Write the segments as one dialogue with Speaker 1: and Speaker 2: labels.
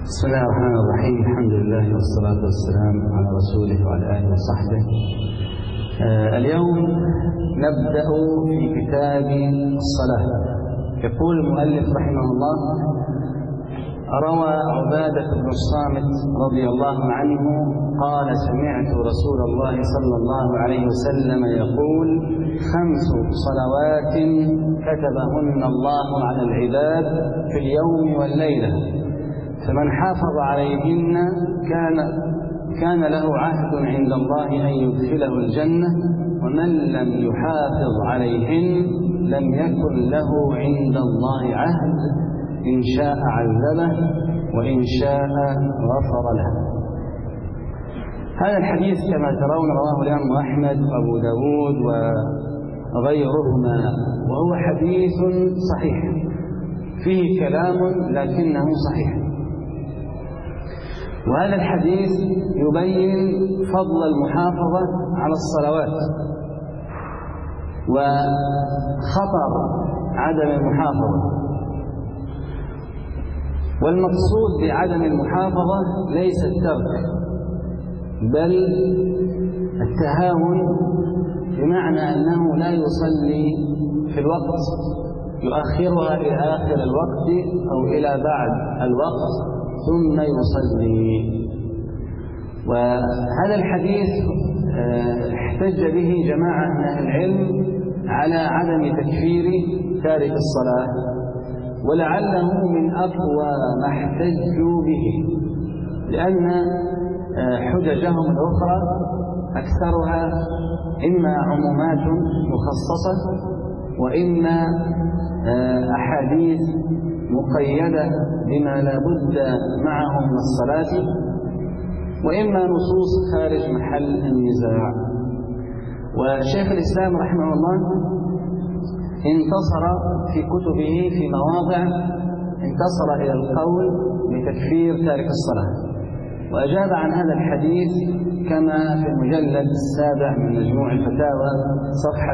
Speaker 1: بسم الله الرحمن الرحيم. الحمد لله والصلاة والسلام على رسوله وعلى آله وصحبه. اليوم نبدأ في كتاب الصلاة. يقول المؤلف رحمه الله: روى عبادة بن الصامت رضي الله عنه قال: سمعت رسول الله صلى الله عليه وسلم يقول: 5 صلوات كتبهن الله على العباد في اليوم والليلة، فمن حافظ عليهن كان له عهد عند الله أن يدخله الجنة، ومن لم يحافظ عليهن لم يكن له عند الله عهد، إن شاء عذبه وإن شاء غفر له. هذا الحديث كما ترون رواه الإمام أحمد وأبو داود وغيرهما، وهو حديث صحيح فيه كلام لكنه صحيح. وهذا الحديث يبين فضل المحافظة على الصلوات وخطر عدم المحافظة. والمقصود بعدم المحافظة ليس الترك، بل التهاون، بمعنى أنه لا يصلي في الوقت، يؤخرها إلى آخر الوقت أو إلى بعد الوقت ثم يصلي. وهذا الحديث احتج به جماعة من أهل العلم على عدم تكفير تارك الصلاة، ولعله من أقوى ما احتجوا به، لأن حججهم الأخرى أكثرها إما عمومات مخصصة، وإما أحاديث مقيدة بما لا بد معه من الصلاة، وإما نصوص خارج محل النزاع. وشيخ الإسلام رحمه الله انتصر في كتبه في مواضع، انتصر إلى القول بتكفير تارك الصلاة، وأجاب عن هذا الحديث كما في المجلد 7 من مجموع الفتاوى صفحة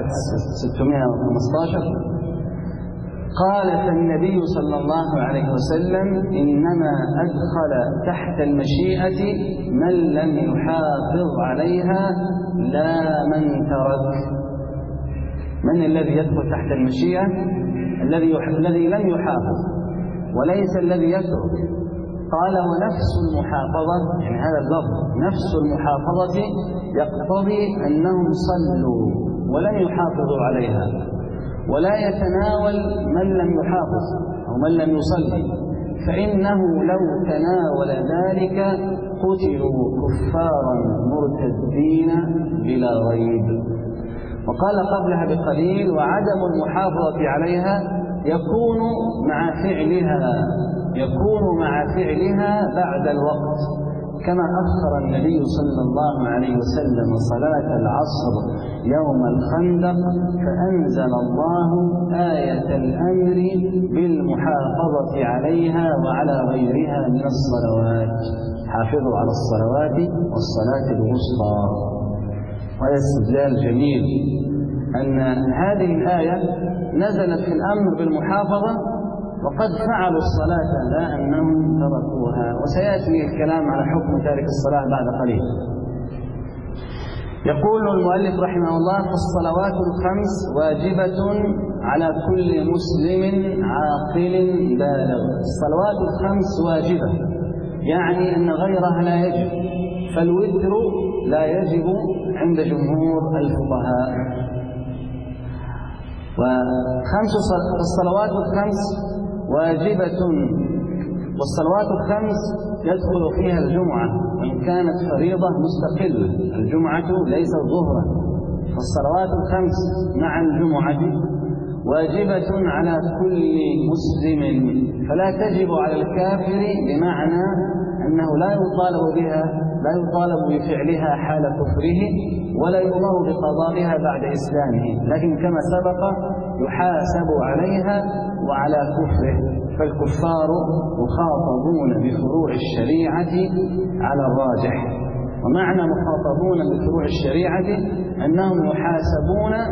Speaker 1: 615. قال: فالنبي صلى الله عليه وسلم إنما أدخل تحت المشيئة من لم يحافظ عليها لا من ترك. من الذي يدخل تحت المشيئة؟ الذي لم يحافظ، وليس الذي يترك. قال: ونفس المحافظة، يعني هذا اللفظ نفس المحافظة يقتضي أنهم صلوا ولم يحافظوا عليها، ولا يتناول من لم يحافظ أو من لم يصلي، فإنه لو تناول ذلك قتلوا كفارا مرتدين بلا ريب. وقال قبلها بقليل: وعدم المحافظة عليها يكون مع فعلها بعد الوقت، كما أخر النبي صلى الله عليه وسلم صلاة العصر يوم الخندق، فأنزل الله آية الأمر بالمحافظة عليها وعلى غيرها من الصلوات، حافظوا على الصلوات والصلاة الوسطى. وهذا استدلال جميل أن هذه الآية نزلت في الأمر بالمحافظة وقد فعلوا الصلاة، لا أنهم تركوها. وسيأتي الكلام على حكم تارك الصلاة بعد قليل. يقول المؤلف رحمه الله: فالصلوات الخمس واجبة على كل مسلم عاقل بالغ. الصلوات الخمس واجبة، يعني أن غيرها لا يجب، فالوتر لا يجب عند جمهور الفقهاء. والصلوات الخمس واجبة، والصلوات الخمس يدخل فيها الجمعة وإن كانت فريضة مستقلة، الجمعة ليست ظهرا، فالصلوات الخمس مع الجمعة واجبة على كل مسلم، فلا تجب على الكافر، بمعنى أنه لا يطالب بها، لا يطالب بفعلها حال كفره، ولا يؤمر بقضائها بعد إسلامه، لكن كما سبق يحاسب عليها وعلى كفره. فالكفار مخاطبون بفروع الشريعة على الراجح، ومعنى مخاطبون بفروع الشريعة أنهم يحاسبون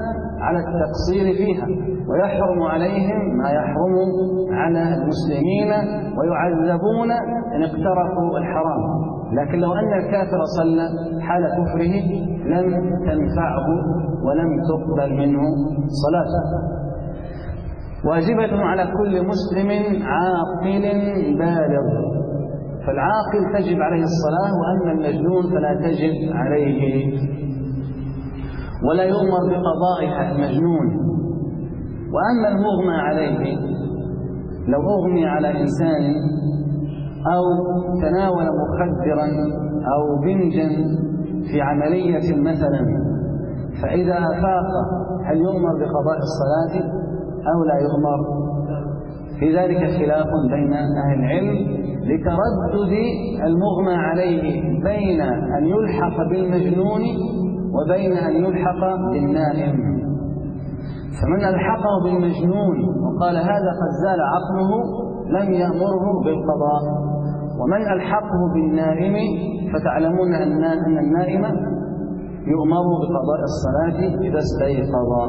Speaker 1: على التقصير فيها، ويحرم عليهم ما يحرم على المسلمين ويعذبون إن اقترفوا الحرام. لكن لو أن الكافر صلى حال كفره لم تنفعه ولم تقبل منه صلاته. واجبة على كل مسلم عاقل بالغ، فالعاقل تجب عليه الصلاة، وأما المجنون فلا تجب عليه ولا يؤمر بقضائها المجنون. وأما المغمى عليه، لو أغمي على إنسان أو تناول مخدرا أو بنجا في عملية مثلا، فإذا أفاق هل يؤمر بقضاء الصلاة أو لا يؤمر؟ في ذلك خلاف بين أهل العلم لتردد المغمى عليه بين أن يلحق بالمجنون وبين أن يلحق بالنائم. فمن ألحقه بالمجنون وقال هذا قد زال عقله لم يأمره بالقضاء، ومن ألحقه بالنائم فتعلمون أن النائم يؤمر بقضاء الصلاة إذا استيقظ.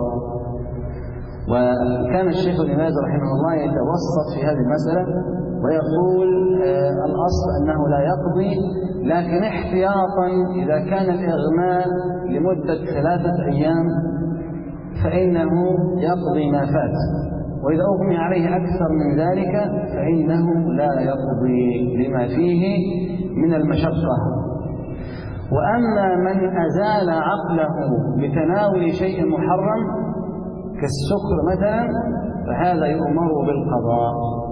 Speaker 1: وكان الشيخ ابن باز رحمه الله يتوسط في هذه المسألة ويقول الأصل أنه لا يقضي، لكن احتياطا إذا كان الإغماء لمدة 3 أيام فإنه يقضي ما فات، وإذا أغمي عليه أكثر من ذلك فإنه لا يقضي لما فيه من المشقة. وأما من أزال عقله بتناول شيء محرم كالسكر مثلا فهذا يؤمر بالقضاء.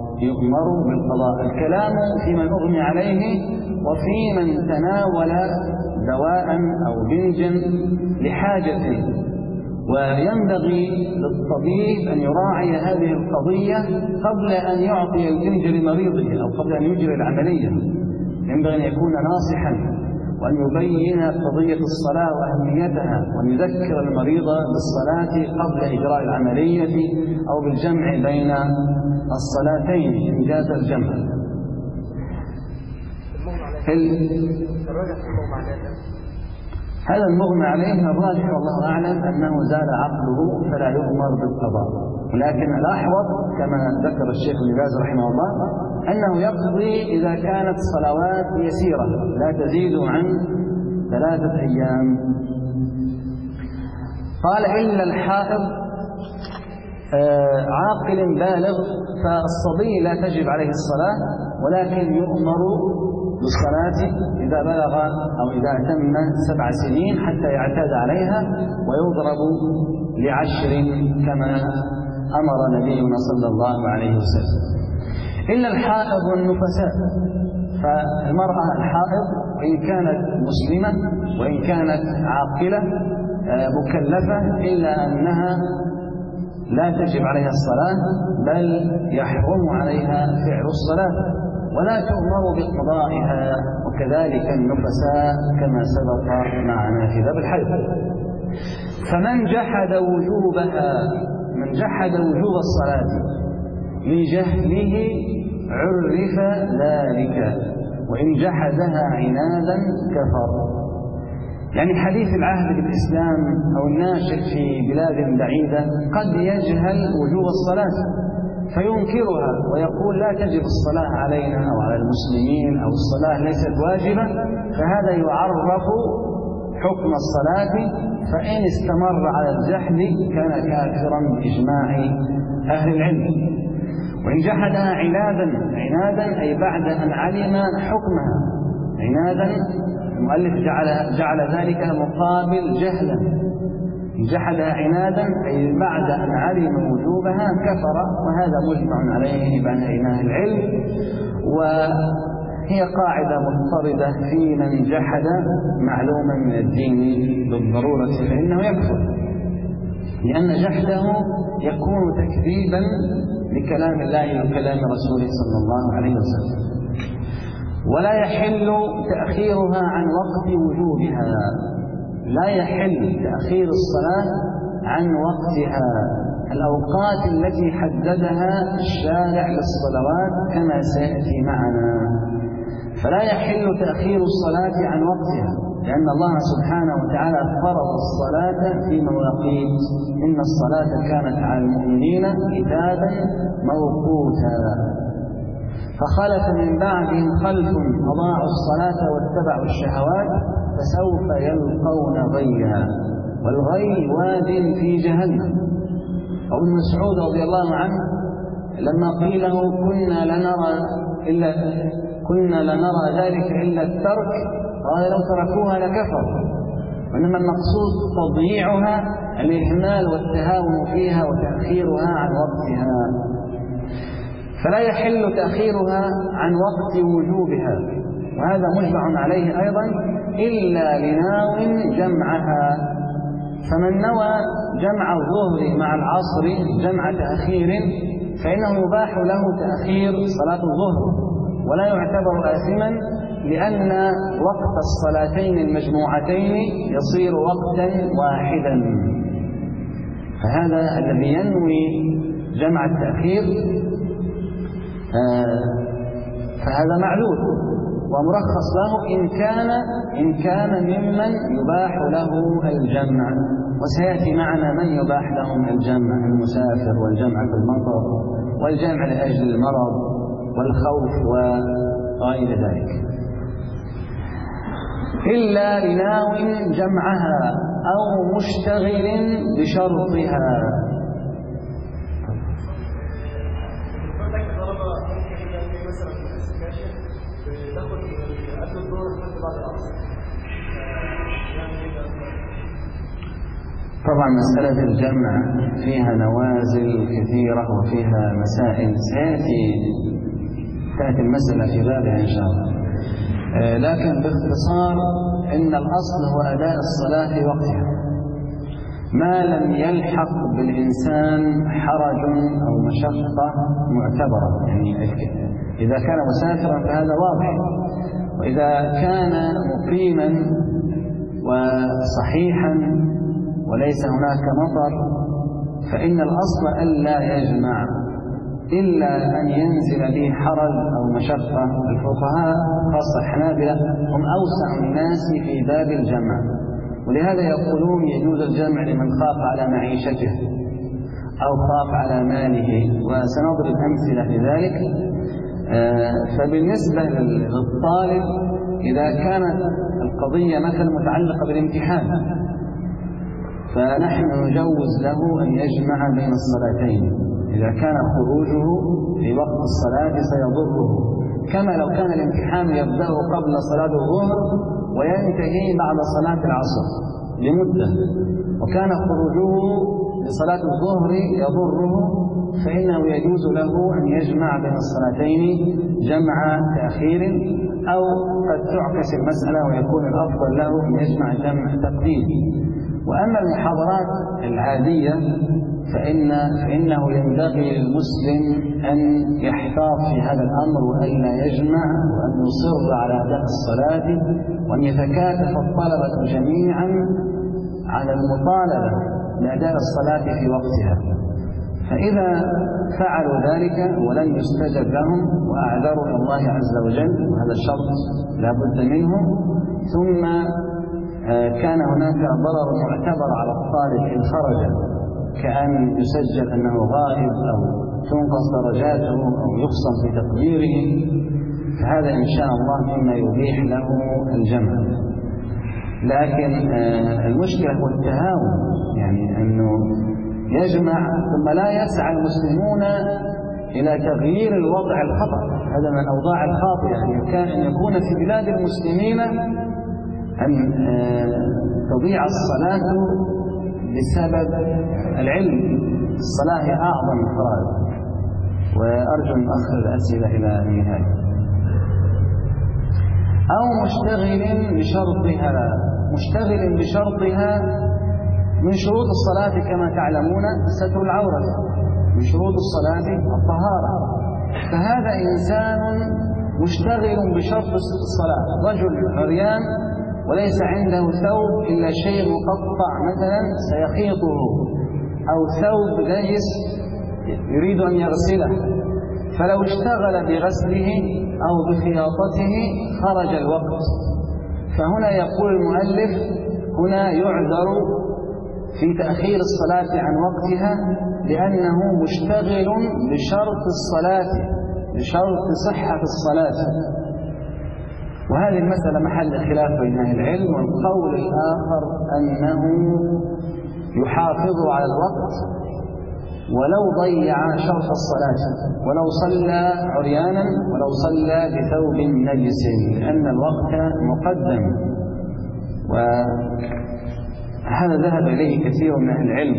Speaker 1: الكلام في من أغمي عليه وفي من تناول دواء أو بنجا لحاجته. وينبغي للطبيب أن يراعي هذه القضية قبل أن يعطي البنج لمريضه أو قبل أن يجري العملية. ينبغي أن يكون ناصحا وأن يبين قضية الصلاة وأهميتها، وأن يذكر المريض بالصلاة قبل إجراء العملية أو بالجمع بين الصلاتين إن جاز الجمع. هذا المغمى عليه الراجح والله أعلم أنه زال عقله فلا يؤمر بالقضاء، ولكن الأحوط كما ذكر الشيخ ابن باز رحمه الله أنه يقضي إذا كانت صلوات يسيرة لا تزيد عن 3 أيام. قال إلا الحائض عاقل بالغ، فالصبي لا تجب عليه الصلاة ولكن يؤمر بالصلاة إذا بلغ أو إذا أتم 7 سنين حتى يعتاد عليها، ويضرب ل10 كما أمر نبينا صلى الله عليه وسلم. إلا الحائض والنفساء، فالمرأة الحائض إن كانت مسلمة وإن كانت عاقلة مكلفة إلا أنها لا تجب عليها الصلاة بل يحرم عليها فعل الصلاة ولا تؤمر بقضائها، وكذلك النفساء كما سبق معنا في باب الحيض. فمن جحد وجوبها، من جحد وجوب الصلاة لجهله عرف ذلك، وإن جحدها عنادا كفر. يعني حديث العهد بالإسلام أو الناشئ في بلاد بعيدة قد يجهل وجوب الصلاة فينكرها ويقول لا تجب الصلاة علينا أو على المسلمين أو الصلاة ليست واجبة، فهذا يعرف حكم الصلاة، فإن استمر على الجحد كان كافرا بإجماع أهل العلم. وإن جحدها عنادا أي بعد أن علم حكمها. عنادا المؤلف جعل ذلك مقابل جهلا. إن جحدها عنادا أي بعد أن علم وجوبها كفر، وهذا مجمع عليه بين أهل العلم، وهي قاعدة مضطردة في من جحد معلوما من الدين بالضرورة فإنه يكفر، لأن جحده يكون تكذيبا لكلام الله وكلام رسوله صلى الله عليه وسلم. ولا يحل تأخيرها عن وقت وجوبها، لا يحل تأخير الصلاة عن وقتها، الأوقات التي حددها الشارع للصلوات كما سيأتي معنا، فلا يحل تأخير الصلاة عن وقتها، لأن الله سبحانه وتعالى فرض الصلاة في مواقيت، إن الصلاة كانت على المؤمنين كتابا موقوتا. فخلف من بعدهم خلف أضاعوا الصلاة واتبعوا الشهوات فسوف يلقون غيا، والغي واد في جهنم. وابن مسعود رضي الله عنه لما قيل له كنا لنرى ذلك إلا الترك، قال لو تركوها لكفروا، وإنما المقصود تضييعها، الإهمال والتهاون فيها وتأخيرها عن وقتها، فلا يحل تأخيرها عن وقت وجوبها، وهذا مجمع عليه أيضا إلا لناو جمعها. فمن نوى جمع الظهر مع العصر جمع تأخير فإنه يباح له تأخير صلاة الظهر ولا يعتبر آثما، لأن وقت الصلاتين المجموعتين يصير وقتا واحدا. فهذا الذي ينوي جمع التأخير فهذا معلول ومرخص له إن كان ممن يباح له الجمع. وسيأتي معنا من يباح لهم الجمع: المسافر، والجمع في المطر، والجمع لأجل المرض والخوف وغير ذلك، إلا لناو جمعها أو مشتغل بشرطها. طبعا مسألة الجمع فيها نوازل كثيرة وفيها مسائل تأتي المسألة في بابها إن شاء الله، لكن باختصار إن الأصل هو أداء الصلاة في وقتها ما لم يلحق بالإنسان حرج أو مشقة معتبرة. يعني إذا كان مسافرا فهذا واضح، وإذا كان مقيما وصحيحا وليس هناك مطر فإن الأصل ألا يجمع إلا أن ينزل به حرج أو مشقة. الفقهاء خاصة الحنابلة هم أوسع الناس في باب الجمع، ولهذا يقولون يجوز الجمع لمن خاف على معيشته أو خاف على ماله، وسنضرب أمثلة لذلك. فبالنسبة للطالب إذا كانت القضية مثلا متعلقة بالامتحان فنحن نجوز له أن يجمع بين الصلاتين إذا كان خروجه في وقت الصلاة سيضره، كما لو كان الامتحان يبدأ قبل صلاة الظهر وينتهي بعد صلاة العصر لمدة، وكان خروجه لصلاة الظهر يضره، فإنه يجوز له أن يجمع بين الصلاتين جمع تأخير، أو قد تعكس المسألة ويكون الأفضل له أن يجمع جمع تقديم. وأما المحاضرات العادية فإنه ينبغي للمسلم أن يحتاط في هذا الأمر وألا يجمع، وأن يصر على أداء الصلاة، وأن يتكاتف الطلبة جميعا على المطالبة بأداء الصلاة في وقتها. فإذا فعلوا ذلك ولم يستجب لهم وأعذروا إلى الله عز وجل، وهذا الشرط لا بد منه، ثم كان هناك ضرر معتبر على الطالب إن خرج، كأن يسجل أنه غائب أو تنقص درجاته أو يخصم في تقديره، فهذا إن شاء الله مما يبيح له الجمع. لكن المشكلة هو التهاون، يعني أنه يجمع ثم لا يسعى المسلمون إلى تغيير الوضع الخطأ. هذا من الأوضاع الخاطئة، يعني كان أن يكون في بلاد المسلمين أن تضيع الصلاة بسبب العلم. الصلاة هي أعظم الفرائض، وأرجو أن أخر الأسئلة إلى النهاية. أو مشتغل بشرطها. مشتغل بشرطها من شروط الصلاة كما تعلمون ستر العورة، من شروط الصلاة الطهارة، فهذا إنسان مشتغل بشرط الصلاة، رجل عريان وليس عنده ثوب إلا شيء مقطع مثلا سيخيطه، أو ثوب نجس يريد أن يغسله، فلو اشتغل بغسله أو بخياطته خرج الوقت. فهنا يقول المؤلف هنا يعذر في تأخير الصلاة عن وقتها لأنه مشتغل بشرط الصلاة، بشرط صحة الصلاة. وهذه المسألة محل خلاف بين أهل العلم. والقول الآخر أنه يحافظ على الوقت ولو ضيع شرط الصلاة، ولو صلى عريانا، ولو صلى بثوب نجس، لأن الوقت مقدم. وهذا ذهب إليه كثير من أهل العلم،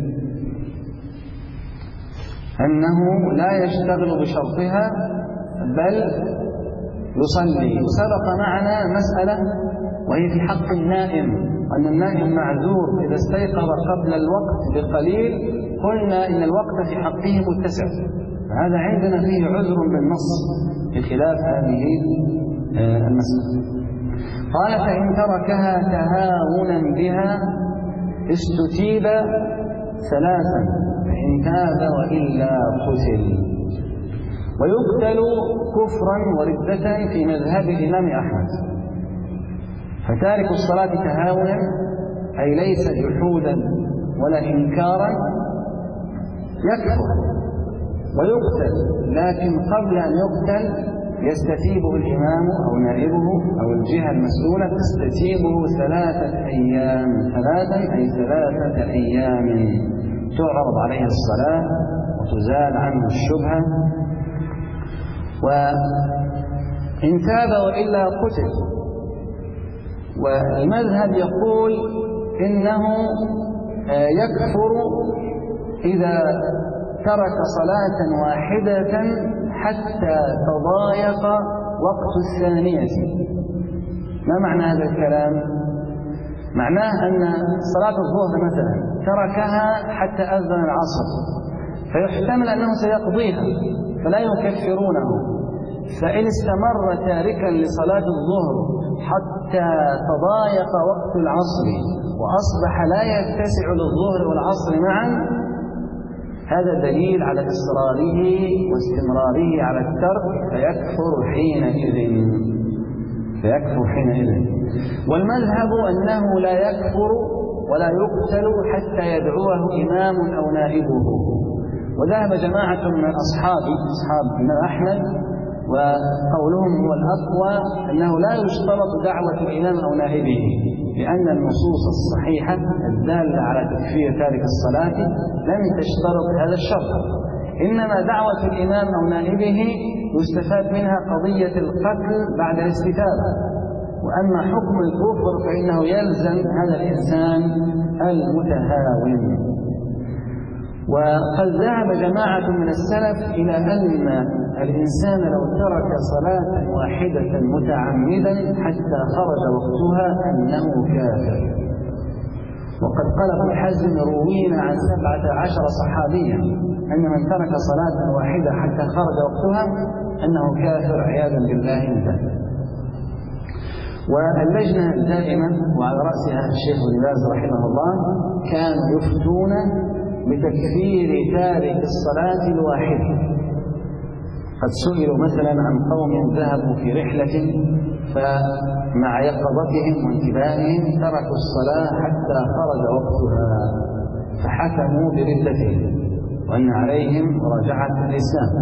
Speaker 1: أنه لا يشتغل بشرطها بل يصلي. وسبق معنا مسألة وهي في حق النائم، أن النائم معذور إذا استيقظ قبل الوقت بقليل، قلنا إن الوقت في حقه متسع، فهذا عندنا فيه عذر بالنص بخلاف هذه المسألة. قال فإن تركها تهاونا بها استتيب ثلاثا فإن تاب وإلا قتل. ويقتل كفرا وردة في مذهب الإمام أحمد. فتارك الصلاة تهاونا أي ليس جحودا ولا إنكارا يكفر ويقتل، لكن قبل أن يقتل يستتيبه الإمام أو نائبه أو الجهة المسؤولة تستتيبه 3 أيام، 3 أي 3 أيام تعرض عليه الصلاة وتزال عنه الشبهة. وإن تاب وإلا قتل. والمذهب يقول إنه يكفر إذا ترك صلاة واحدة حتى تضايق وقت الثانية. ما معنى هذا الكلام؟ معناه أن صلاة الظهر مثلا تركها حتى أذن العصر، فيحتمل أنه سيقضيها فلا يكفرونه. فإن استمر تاركا لصلاة الظهر حتى تضايق وقت العصر وأصبح لا يتسع للظهر والعصر معا، هذا دليل على إصراره واستمراره على الترك، فيكفر حينئذ. والمذهب أنه لا يكفر ولا يقتل حتى يدعوه إمام أو نائبه. وذهب جماعة من أصحاب الإمام أحمد وقولهم هو الأقوى أنه لا يشترط دعوة الإمام أو نائبه، لأن النصوص الصحيحة الدالة على تكفير تارك الصلاة لم تشترط هذا الشرط، إنما دعوة الإمام أو نائبه يستفاد منها قضية القتل بعد الاستتابة. وأما حكم الكفر فإنه يلزم هذا الإنسان المتهاون. وقد ذهب جماعة من السلف إلى أن الإنسان لو ترك صلاة واحدة متعمدا حتى خرج وقتها أنه كافر. وقد قال ابن حزم روينا عن 17 صحابيا أن من ترك صلاة واحدة حتى خرج وقتها أنه كافر عياذا بالله انتهى. واللجنة الدائمة وعلى رأسها الشيخ ابن باز رحمه الله كانوا يفتون بتكفير تارك الصلاة الواحدة. قد سئلوا مثلا عن قوم ذهبوا في رحلة فمع يقظتهم وانتباههم تركوا الصلاة حتى خرج وقتها فحكموا بردتهم وأن عليهم مراجعة الإسلام.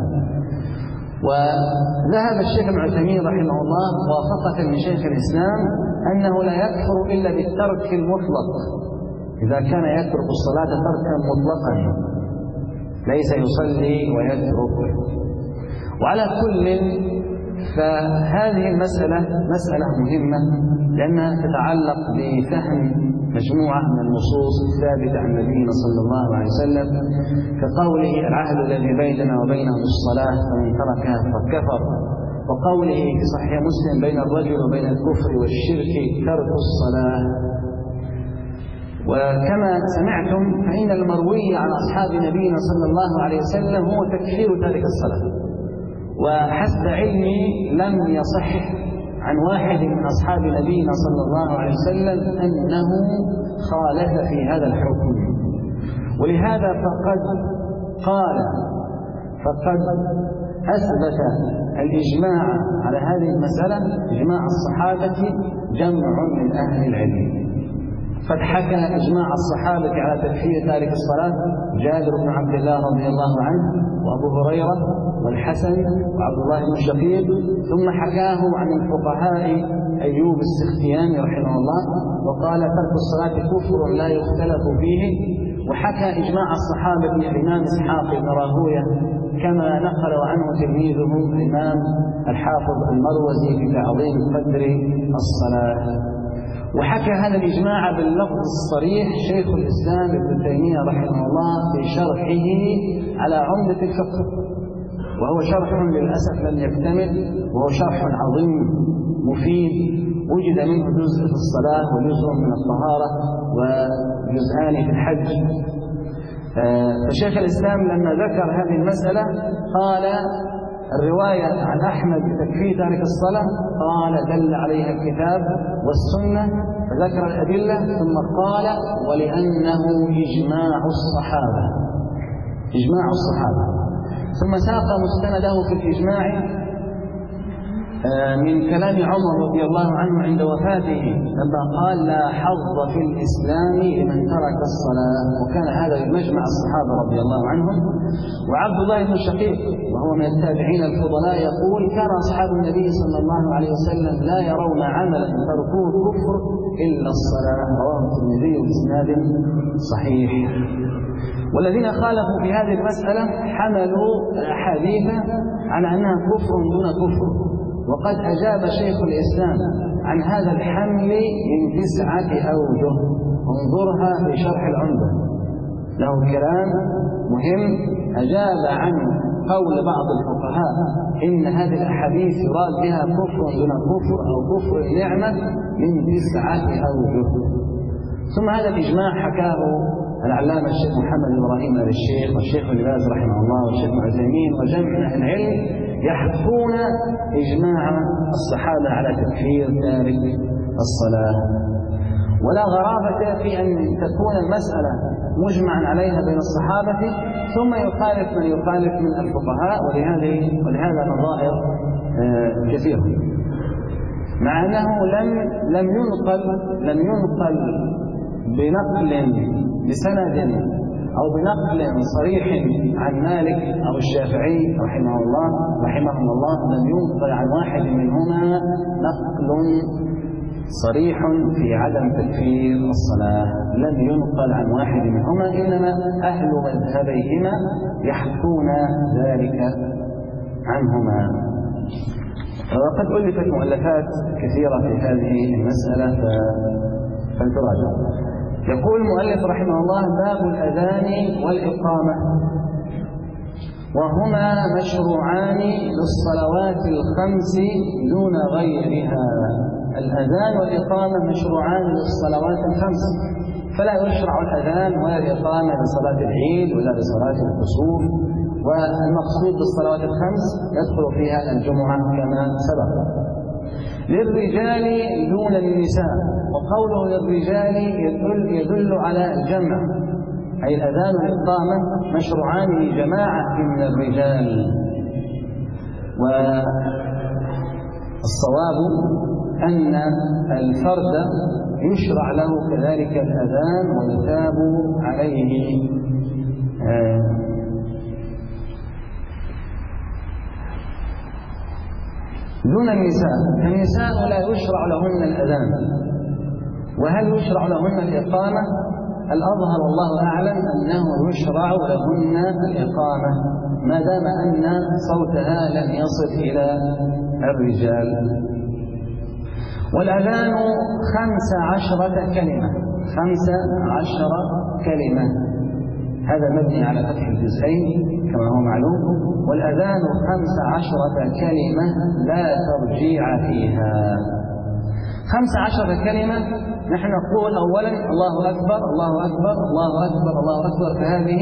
Speaker 1: وذهب الشيخ ابن عثيمين رحمه الله موافقة من شيخ الإسلام أنه لا يكفر إلا بالترك المطلق، إذا كان يترك الصلاة تركا مطلقا ليس يصلي ويترك. وعلى كل فهذه المسألة مسألة مهمة لأنها تتعلق بفهم مجموعة من النصوص الثابتة عن نبينا صلى الله عليه وسلم، كقوله العهد الذي بيننا وبينهم الصلاة فمن تركها فكفر، وقوله في صحيح مسلم بين الرجل وبين الكفر والشرك ترك الصلاة. وكما سمعتم فإن المروي عن أصحاب نبينا صلى الله عليه وسلم هو تكفير تارك الصلاة. وحسب علمي لم يصح عن واحد من أصحاب نبينا صلى الله عليه وسلم أنه خالف في هذا الحكم. ولهذا فقد أثبت الإجماع على هذه المسألة إجماع الصحابة جمع من أهل العلم. قد حكى إجماع الصحابة على تكفير تارك الصلاة جابر بن عبد الله رضي الله عنه وأبو هريرة والحسن وعبد الله بن شقيق، ثم حكاه عن الفقهاء أيوب السختياني رحمه الله وقال ترك الصلاة كفر لا يختلف فيه. وحكى إجماع الصحابة الإمام إسحاق بن راهويه كما نقل عنه تلميذه الإمام الحافظ المروزي في تعظيم قدر الصلاة. وحكى هذا الإجماع باللفظ الصريح شيخ الإسلام ابن تيمية رحمه الله في شرحه على عمدة الفقه، وهو شرح للأسف لم يكتمل، وهو شرح عظيم مفيد وجد منه جزء في الصلاة وجزء من الطهارة وجزءان في الحج. فشيخ الإسلام لما ذكر هذه المسألة قال الرواية عن أحمد بتكفير تارك الصلاة قال دل عليها الكتاب والسنة، فذكر الأدلة ثم قال ولأنه إجماع الصحابة، إجماع الصحابة. ثم ساق مستنده في الإجماع من كلام عمر رضي الله عنه عند وفاته لما قال لا حظ في الإسلام لمن ترك الصلاة، وكان هذا مجمع الصحابة رضي الله عنهم. وعبد الله بن شقيق وهو من التابعين الفضلاء يقول كان أصحاب النبي صلى الله عليه وسلم لا يرون عملا تركوه كفر إلا الصلاة، رواه الترمذي بإسناد صحيح. والذين خالفوا في هذه المسألة حملوا الأحاديث على أنها كفر دون كفر، وقد أجاب شيخ الإسلام عن هذا الحمل من 9 أوجه، انظرها في شرح العمدة، له كلام مهم. أجاب عن قول بعض الفقهاء إن هذه الأحاديث يراد بها كفر دون كفر أو كفر النعمة من 9 أوجه. ثم هذا الإجماع حكاه العلامة الشيخ محمد إبراهيم آل الشيخ والشيخ ابن باز رحمه الله والشيخ ابن عثيمين وجمع أهل العلم يحكون إجماع الصحابة على تكفير تارك الصلاة. ولا غرابة في أن تكون المسألة مجمعا عليها بين الصحابة ثم يخالف من يخالف من الفقهاء، ولهذا نظائر كثيرة، مع أنه لم ينقل بسند أو بنقل صريح عن مالك أو الشافعي رحمهم الله لم ينقل عن واحد منهما نقل صريح في عدم تكفير الصلاة، لم ينقل عن واحد منهما، إنما أهل مذهبيهما يحكون ذلك عنهما. وقد ألفت مؤلفات كثيرة في هذه المسألة فلتراجع. يقول المؤلف رحمه الله باب الأذان والإقامة، وهما مشروعان للصلوات الخمس دون غيرها. الأذان والإقامة مشروعان للصلوات الخمس، فلا يشرع الأذان ولا الإقامة لصلاة العيد ولا لصلاة الكسوف، والمقصود بالصلوات الخمس يدخل فيها الجمعة كما سبق. للرجال دون النساء، وقوله للرجال يدل على الجمع، أي الأذان والإقامة مشروعان لجماعة من الرجال. والصواب أن الفرد يشرع له كذلك الأذان ويثاب عليه. دون النساء لا يشرع لهن الأذان، وهل يشرع لهن الإقامة؟ الأظهر والله أعلم أنه يشرع لهن الإقامة ما دام أن صوتها لم يصل إلى الرجال. والأذان 15 كلمة، 15 كلمة، هذا مبني على فتح الجزئين كما هو معلوم. والأذان 15 كلمة لا ترجيع فيها. 15 كلمة نحن نقول أولا الله أكبر الله أكبر الله أكبر الله أكبر، فهذه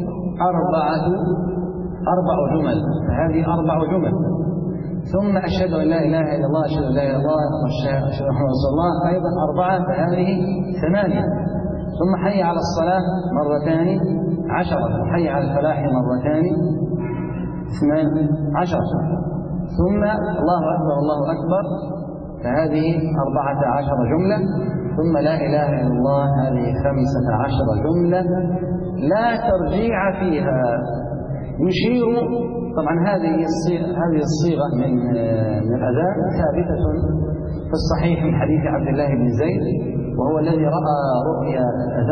Speaker 1: 4 جمل، فهذه 4 جمل. ثم أشهد أن لا إله إلا الله أشهد أن لا إله إلا الله أشهد أن رسول الله أيضا 4، فهذه 8. ثم حي على الصلاة مرتان 10، حي على الفلاح مرتان 12، ثم الله أكبر الله أكبر، فهذه 14 جملة، ثم لا إله إلا الله هذه 15 جملة لا ترجيع فيها. يشير طبعا هذه الصيغة من الأذان ثابتة في الصحيح من حديث عبد الله بن زيد، وهو الذي رأى رؤيا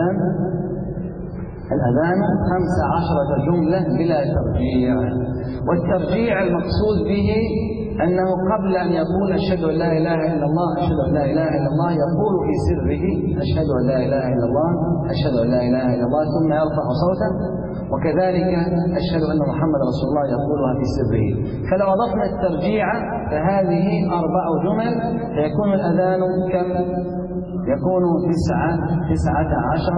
Speaker 1: الأذان 15 جملة بلا ترجيع. والترجيع المقصود به أنه قبل أن يقول أشهد أن لا إله إلا الله أشهد أن لا إله إلا الله يقول في سره أشهد أن لا إله إلا الله أشهد أن لا إله إلا الله، ثم يرفع صوته، وكذلك أشهد أن محمد رسول الله يقولها في سره. فلو أضفنا الترجيع فهذه 4 جمل فيكون الأذان كم؟ يكون 19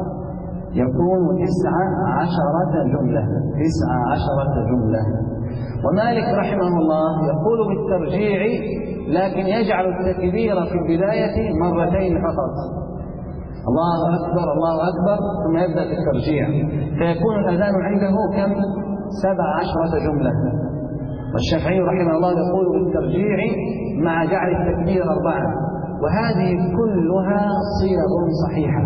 Speaker 1: جملة. ومالك رحمه الله يقول بالترجيع، لكن يجعل التكبير في البداية 2 مرات فقط، الله أكبر الله أكبر، ثم يبدأ في الترجيع، فيكون الأذان عنده كم؟ 17 جملة. والشافعي رحمه الله يقول بالترجيع مع جعل التكبير 4، وهذه كلها صيغ صحيحة.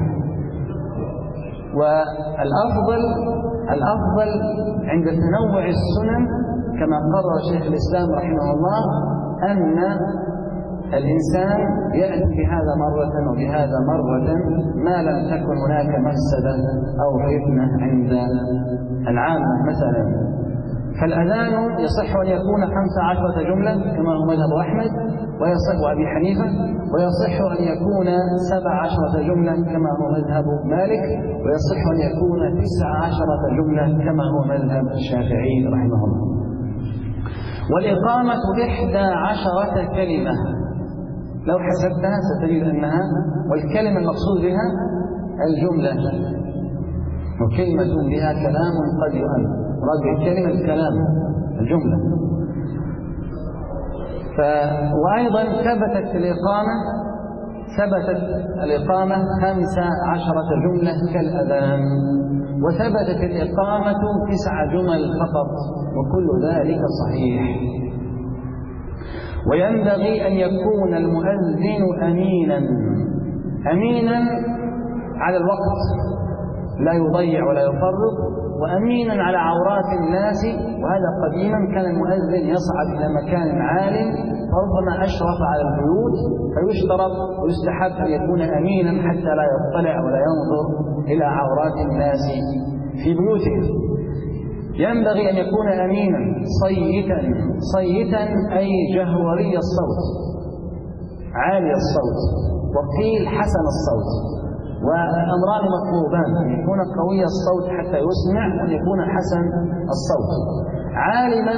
Speaker 1: والأفضل عند تنوع السنن كما قرر شيخ الإسلام رحمه الله أن الإنسان يأتي بهذا مرة وبهذا مرة ما لم تكن هناك مفسدة أو فتنة عند العامة مثلا. فالأذان يصح أن يكون 15 جملة كما هو مذهب أحمد ويصح أبي حنيفة، ويصح أن يكون 17 جملة كما هو مذهب مالك، ويصح أن يكون 19 جملة كما هو مذهب الشافعي رحمه الله. والإقامة 11 كلمة لو حسبتها ستجد أنها، والكلمة المقصود بها الجملة، وكلمة بها كلام قد يؤم، مراد بالكلمة الكلام الجملة. وأيضا ثبتت الإقامة 15 جملة كالأذان، وثبتت الإقامة 9 جمل فقط، وكل ذلك صحيح. وينبغي أن يكون المؤذن أمينا على الوقت، لا يضيع ولا يفرط، وأمينا على عورات الناس. وهذا قديما كان المؤذن يصعد إلى مكان عال فربما أشرف على البيوت، فيشترط ويستحب أن يكون أمينا حتى لا يطلع ولا ينظر إلى عورات الناس في بيوتهم. ينبغي أن يكون أمينا صيتا أي جهوري الصوت عالي الصوت، وقيل حسن الصوت، والأمران مطلوبان، أن يكون قوي الصوت حتى يسمع، وأن يكون حسن الصوت. عالما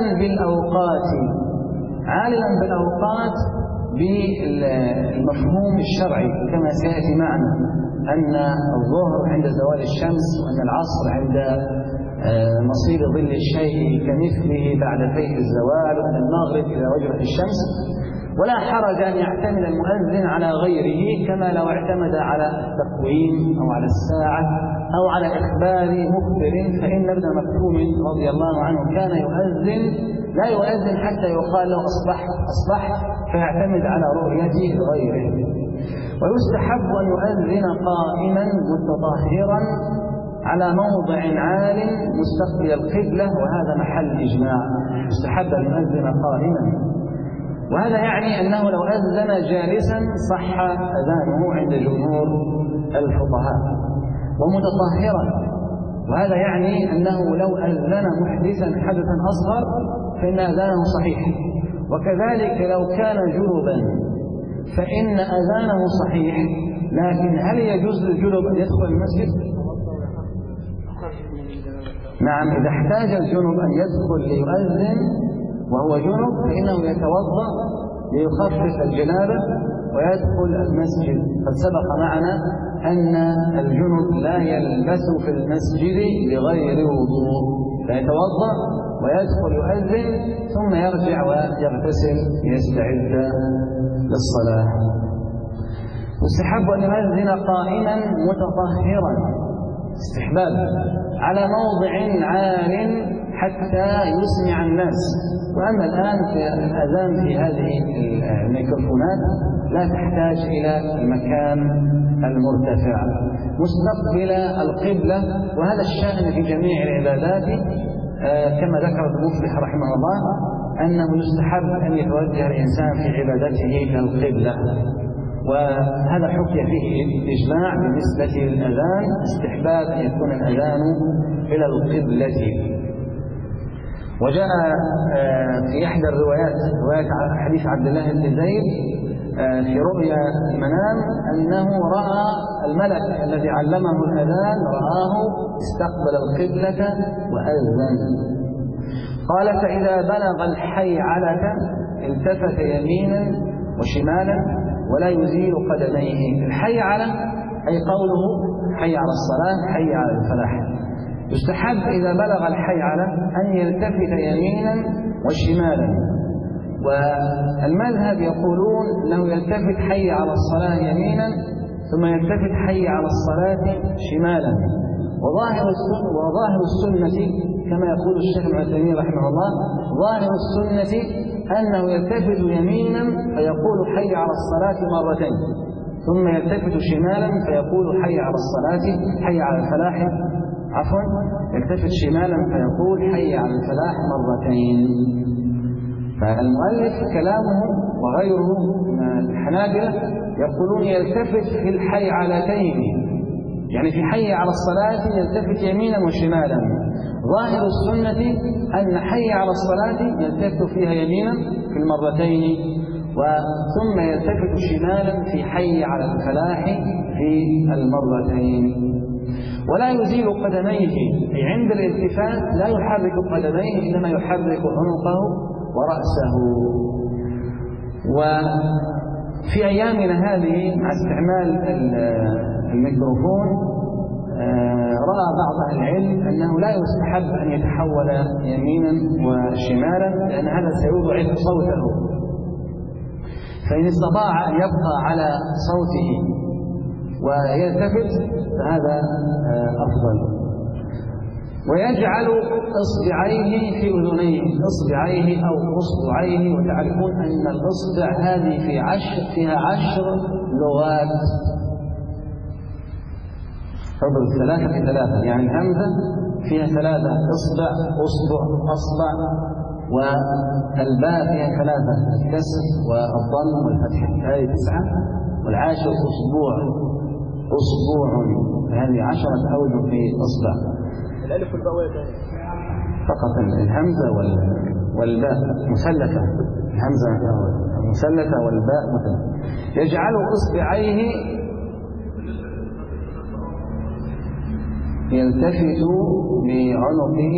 Speaker 1: بالأوقات بالمفهوم الشرعي كما سيأتي معنا، أن الظهر عند زوال الشمس، وأن العصر عند مصير ظل الشيء كمثله بعد فيء الزوال، وأن المغرب إذا وجبت الشمس. ولا حرج أن يعتمد المؤذن على غيره، كما لو اعتمد على التقويم أو على الساعة أو على إخبار مخبر، فإن ابن مكتوم رضي الله عنه كان يؤذن لا يؤذن حتى يقال له أصبحت، فيعتمد على رؤية غيره. ويستحب أن يؤذن قائما متطهرا على موضع عال مستقبل القبلة، وهذا محل إجماع، يستحب أن يؤذن قائما. وهذا يعني أنه لو أذن جالسا صح أذانه عند جمهور الفقهاء، ومتطهرا، وهذا يعني أنه لو أذن محدثا حدثا أصغر فإن أذانه صحيح. وكذلك لو كان جنبا فإن أذانه صحيح، لكن هل يجوز للجنب أن يدخل المسجد؟ نعم، إذا احتاج الجنب أن يدخل ليؤذن وهو جنب فإنه يتوضأ ليخفف الجنابة ويدخل المسجد. قد سبق معنا أن الجنب لا يلبس في المسجد بغير وضوء، فيتوضأ ويدخل يؤذن ثم يرجع ويغتسل ليستعد للصلاة. يستحب أن يؤذن قائما متطهرا، استحباب، على موضع عال حتى يسمع الناس. وأما الآن في الأذان في هذه الميكروفونات لا تحتاج إلى المكان المرتفع، مستقبل القبلة. وهذا الشأن في جميع العبادات كما ذكر ابن مفلح رحمه الله أنه يستحب أن يتوجه الإنسان في عبادته إلى القبلة، وهذا حكي فيه إجماع بالنسبة للأذان، استحباب أن يكون الأذان إلى القبلة. وجاء في إحدى الروايات، رواية حديث عبد الله بن زيد، في رؤيا المنام أنه رأى الملك الذي علمه الأذان، رآه استقبل القبلة وأذن. قال: فإذا بلغ الحي على التفت يمينا وشمالا ولا يزيل قدميه. الحي على أي قوله حي على الصلاة، حي على الفلاح. يستحب إذا بلغ الحي على أن يلتفت يمينا وشمالا. والمذهب يقولون أنه يلتفت حي على الصلاة يمينا ثم يلتفت حي على الصلاة شمالا. وظاهر السنة كما يقول الشيخ ابن عثيمين رحمه الله، ظاهر السنة أنه يلتفت يمينا فيقول حي على الصلاة مرتين، ثم يلتفت شمالا فيقول حي على الصلاة، حي على الفلاح، يلتفت شمالا فيقول حي على الفلاح مرتين. فالمؤلف كلامه وغيره من الحنابلة يقولون يلتفت في الحي علتين، يعني في حي على الصلاة يلتفت يمينا وشمالا. ظاهر السنة أن حي على الصلاة يلتفت فيها يمينا في المرتين، ثم يلتفت شمالا في حي على الفلاح في المرتين. ولا يزيل قدميه، أي عند الالتفات لا يحرك قدميه، إنما يحرك عنقه ورأسه. وفي أيامنا هذه مع استعمال الميكروفون رأى بعض أهل العلم أنه لا يستحب أن يتحول يمينا وشمالا، لأن هذا سيضعف صوته، فإن استطاع أن يبقى على صوته ويلتفت فهذا أفضل. ويجعل إصبعيه في أذنيه، إصبعيه أو أصبعيه. وتعرفون أن الإصبع هذه فيها 10 لغات، فضل 3 في 3، يعني الهمزة فيها 3، إصبع، أصبع، أصبع. والباء فيها 3، الكسر والضم والفتح، هذه 9. والعاشر أسبوع، أسبوع، هذه 10 أوجه في إصبع.
Speaker 2: الألف والباء
Speaker 1: فقط الهمزة والباء مثلثة، الهمزة مثلثة والباء مثلثة. يجعل إصبعيه يلتفت بعنقه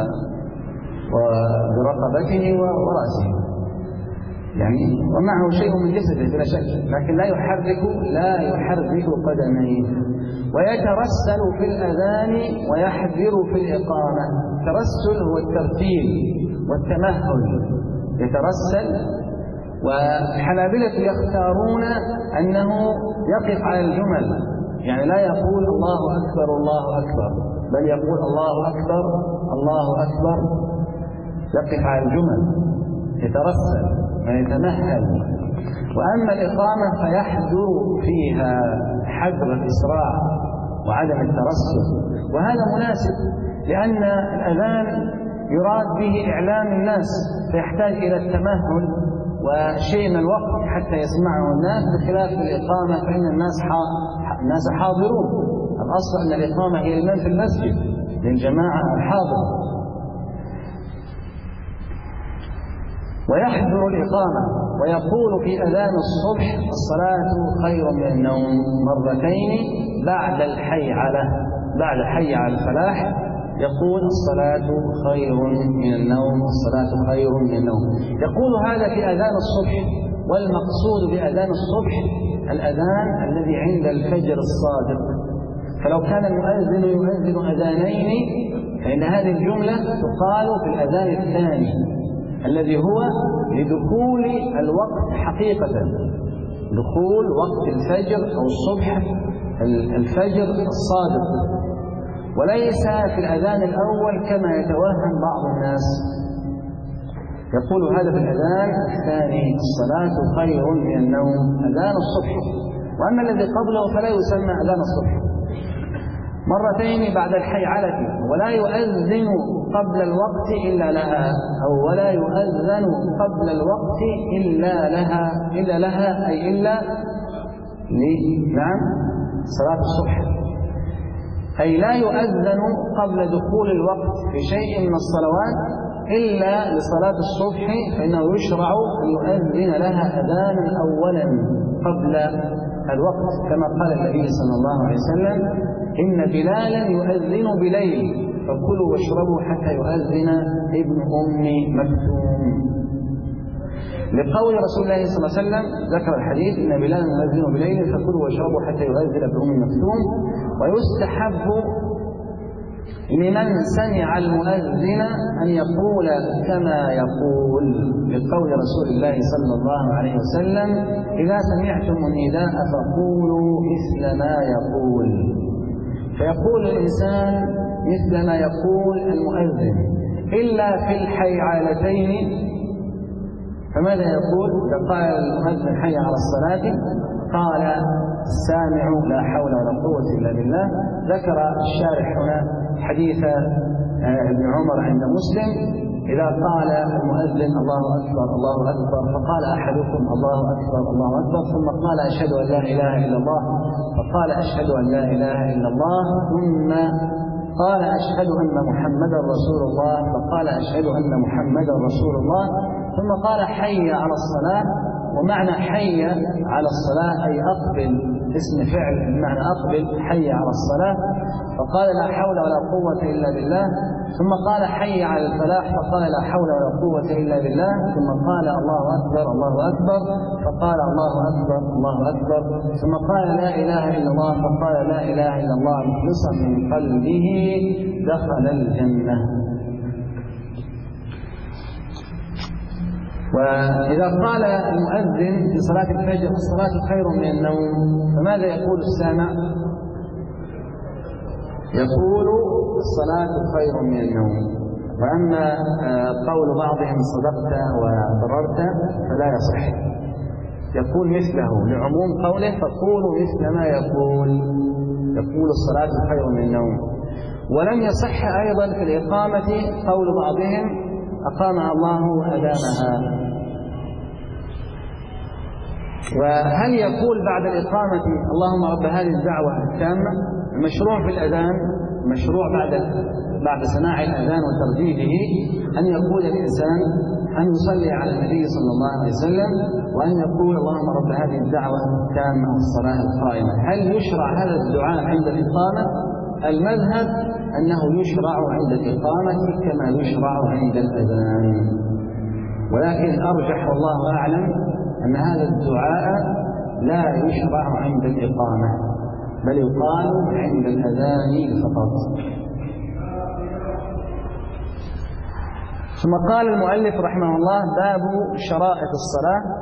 Speaker 1: وبرقبته ورأسه، يعني ومعه شيء من جسده بلا شك، لكن لا يحرك قدميه. ويترسل في الأذان ويحذر في الإقامة. الترسل هو الترتيل والتمهل، يترسل. والحنابلة يختارون أنه يقف على الجمل، يعني لا يقول الله أكبر الله أكبر، بل يقول الله أكبر الله أكبر، يقف على الجمل، يترسل ويتمهل. وأما الإقامة فيحذر فيها حذر الإسراع وعدم الترسل، وهذا مناسب لأن الأذان يراد به إعلام الناس، فيحتاج إلى التمهل وشيء من الوقت حتى يسمعه الناس، بخلاف الإقامة فإن الناس حاضرون. الأصل أن الإقامة هي لمن في المسجد، للجماعة الحاضرة. ويحذر الإقامة ويقول في أذان الصبح الصلاة خير من النوم مرتين بعد الحي على الفلاح، يقول الصلاة خير من النوم، الصلاة خير من النوم. يقول هذا في أذان الصبح، والمقصود بأذان الصبح الأذان الذي عند الفجر الصادق. فلو كان المؤذن يؤذن أذانين فإن هذه الجملة تقال في الأذان الثاني الذي هو لدخول الوقت حقيقة، دخول وقت الفجر أو الصبح، الفجر الصادق. وليس في الأذان الأول كما يتوهم بعض الناس، يقول هذا في الأذان الثاني الصلاة خير من النوم، أذان الصبح، وأما الذي قبله فلا يسمى أذان الصبح، مرتين بعد الحيعلة، ولا يؤذن قبل الوقت إلا لها، أو ولا يؤذن قبل الوقت إلا لها أي إلا نعم صلاة الصبح، أي لا يؤذن قبل دخول الوقت في شيء من الصلوات إلا لصلاة الصبح، فإنه يشرع أن يؤذن لها أذانا أولا قبل الوقت، كما قال النبي صلى الله عليه وسلم: إن بلالا يؤذن بليل فكلوا واشربوا حتى يؤذن ابن أم مكتوم. لقول رسول الله صلى الله عليه وسلم ذكر الحديث: إن بلالا يؤذن بليل فكلوا واشربوا حتى يؤذن ابن أم مكتوم. ويستحب لمن سمع المؤذن أن يقول كما يقول، لقول رسول الله صلى الله عليه وسلم: إذا سمعتم النداء فقولوا مثل ما يقول. فيقول الإنسان مثل ما يقول المؤذن، إلا في الحيعلتين. فماذا يقول؟ إذا قال المؤذن حي على الصلاة قال السامع لا حول ولا قوة إلا بالله. ذكر الشارح هنا حديث ابن عمر عند مسلم: إذا قال المؤذن الله أكبر الله أكبر فقال أحدكم الله أكبر الله أكبر، ثم قال أشهد أن لا إله إلا الله، فقال أشهد أن لا إله إلا الله، ثم قال أشهد أن محمدا رسول الله، فقال أشهد أن محمدا رسول الله، ثم قال حي على الصلاة. ومعنى حي على الصلاة أي أقبل، اسم فعل بمعنى أقبل، حي على الصلاة، فقال لا حول ولا قوة إلا بالله، ثم قال حي على الفلاح، فقال لا حول ولا قوة إلا بالله، ثم قال الله أكبر الله أكبر، فقال الله أكبر الله أكبر، ثم قال لا إله إلا الله، فقال لا إله إلا الله مخلصا من قلبه دخل الجنة. وإذا قال المؤذن في صلاة الفجر: الصلاة خير من النوم، فماذا يقول السامع؟ يقول الصلاة خير من النوم. وأما قول بعضهم صدقت وبررت فلا يصح، يقول مثله لعموم قوله: فقولوا مثل ما يقول الصلاة خير من النوم. ولم يصح أيضا في الإقامة قول بعضهم: أقامها الله أدامها. وهل يقول بعد الإقامة: اللهم رب هذه الدعوة التامة؟ المشروع في الأذان، مشروع بعد سماع الأذان وترديده أن يقول الإنسان أن يصلي على النبي صلى الله عليه وسلم، وأن يقول: اللهم رب هذه الدعوة التامة والصلاة القائمة. هل يشرع هذا الدعاء عند الإقامة؟ المذهب أنه يشرع عند الإقامة كما يشرع عند الأذان، ولكن أرجح والله أعلم أن هذا الدعاء لا يشرع عند الإقامة، بل يقال عند الأذان فقط. ثم قال المؤلف رحمه الله: باب شرائط الصلاة،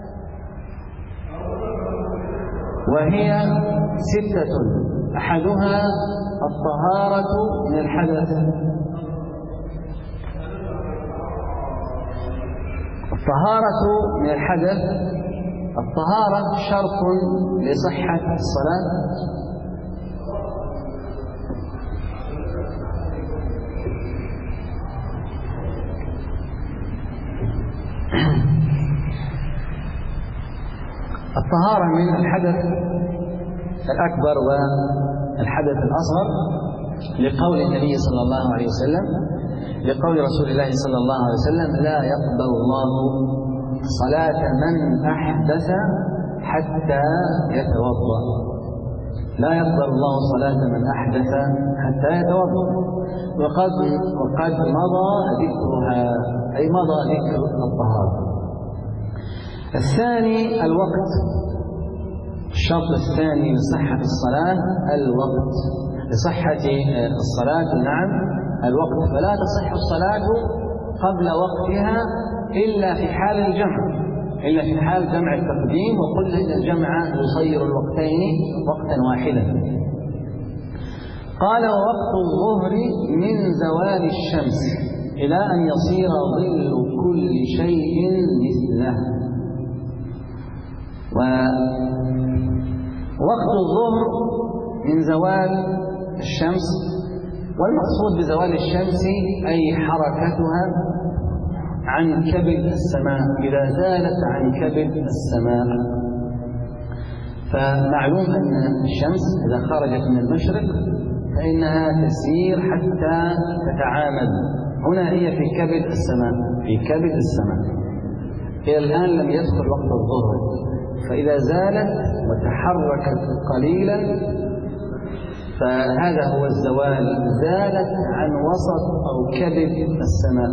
Speaker 1: وهي 6: أحدها الطهارة من الحدث. الطهارة من الحدث، الطهارة شرط لصحة الصلاة. الطهارة من الحدث الأكبر والحدث الأصغر، لقول النبي صلى الله عليه وسلم، لقول رسول الله صلى الله عليه وسلم: لا يقبل الله صلاة من أحدث حتى يتوضأ. لا يقبل الله صلاة من أحدث حتى يتوضأ. وقد مضى ذكرها، أي مضى ذكر الطهارة. الثاني الوقت، الشرط الثاني لصحة الصلاة الوقت، لصحة الصلاة نعم الوقت، فلا تصح الصلاة قبل وقتها إلا في حال الجمع، إلا في حال جمع التقديم، وقلنا إن الجمع يصير الوقتين وقتا واحدا. قال: ووقت الظهر من زوال الشمس إلى أن يصير ظل كل شيء مثله. ووقت الظهر من زوال الشمس، والمقصود بزوال الشمس أي حركتها عن كبد السماء، إذا زالت عن كبد السماء. فمعلوم أن الشمس إذا خرجت من المشرق فإنها تسير حتى تتعامد. هنا هي في كبد السماء، في كبد السماء. إلى الآن لم يدخل وقت الظهر، فإذا زالت وتحركت قليلا فهذا هو الزوال، زالت عن وسط أو كبد السماء.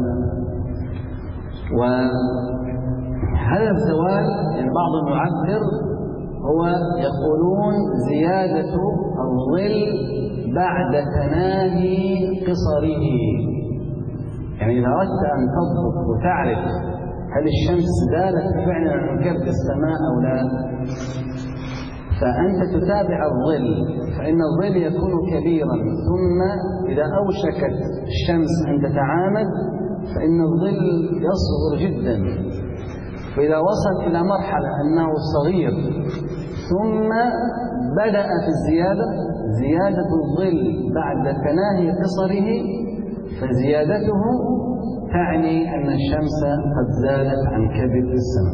Speaker 1: وهذا الزوال يعني بعضهم يعبر، هو يقولون زيادة الظل بعد تناهي قصره. يعني إذا أردت أن تضبط وتعرف هل الشمس زالت فعلا عن كبد السماء أو لا، فأنت تتابع الظل، فإن الظل يكون كبيرا، ثم إذا أوشكت الشمس أن تتعامد فإن الظل يصغر جدا، فإذا وصل إلى مرحلة أنه صغير ثم بدأ في الزيادة، زيادة الظل بعد تناهي قصره، فزيادته تعني أن الشمس قد زالت عن كبد السماء.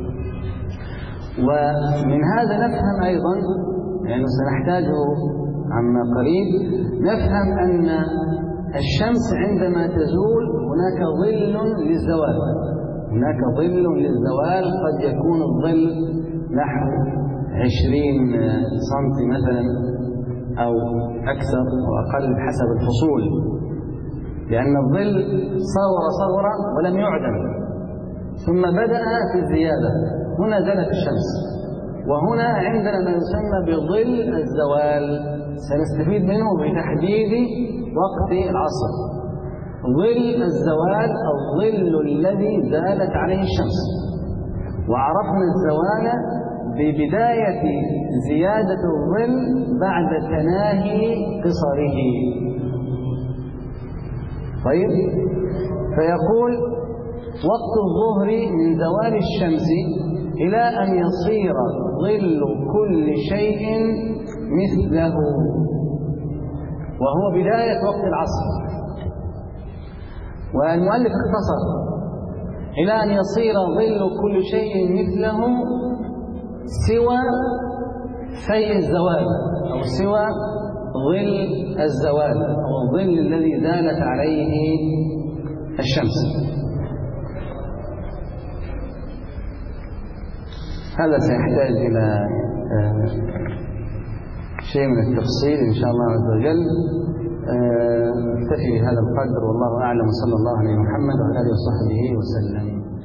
Speaker 1: ومن هذا نفهم أيضا، يعني سنحتاجه عما قريب، نفهم أن الشمس عندما تزول هناك ظل للزوال، هناك ظل للزوال، قد يكون الظل نحو 20 سنتي مثلا أو أكثر أو أقل بحسب الفصول، لأن الظل صغر ولم يعدم، ثم بدأ في الزيادة. هنا زالت الشمس، وهنا عندنا ما يسمى بظل الزوال، سنستفيد منه بتحديد وقت العصر. ظل الزوال الظل الذي زالت عليه الشمس، وعرفنا الزوال ببداية زيادة الظل بعد تناهي قصره. طيب، فيقول: وقت الظهر من زوال الشمس إلى أن يصير ظل كل شيء مثله، وهو بداية وقت العصر. والمؤلف اختصر: إلى أن يصير ظل كل شيء مثله سوى في الزوال، أو سوى ظل الزوال، أو الظل الذي زالت عليه الشمس. هذا سيحتاج إلى شيء من التفصيل إن شاء الله عز وجل. نكتفي بهذا القدر، والله أعلم، صلى الله عليه محمد وعلى آله وصحبه وسلم.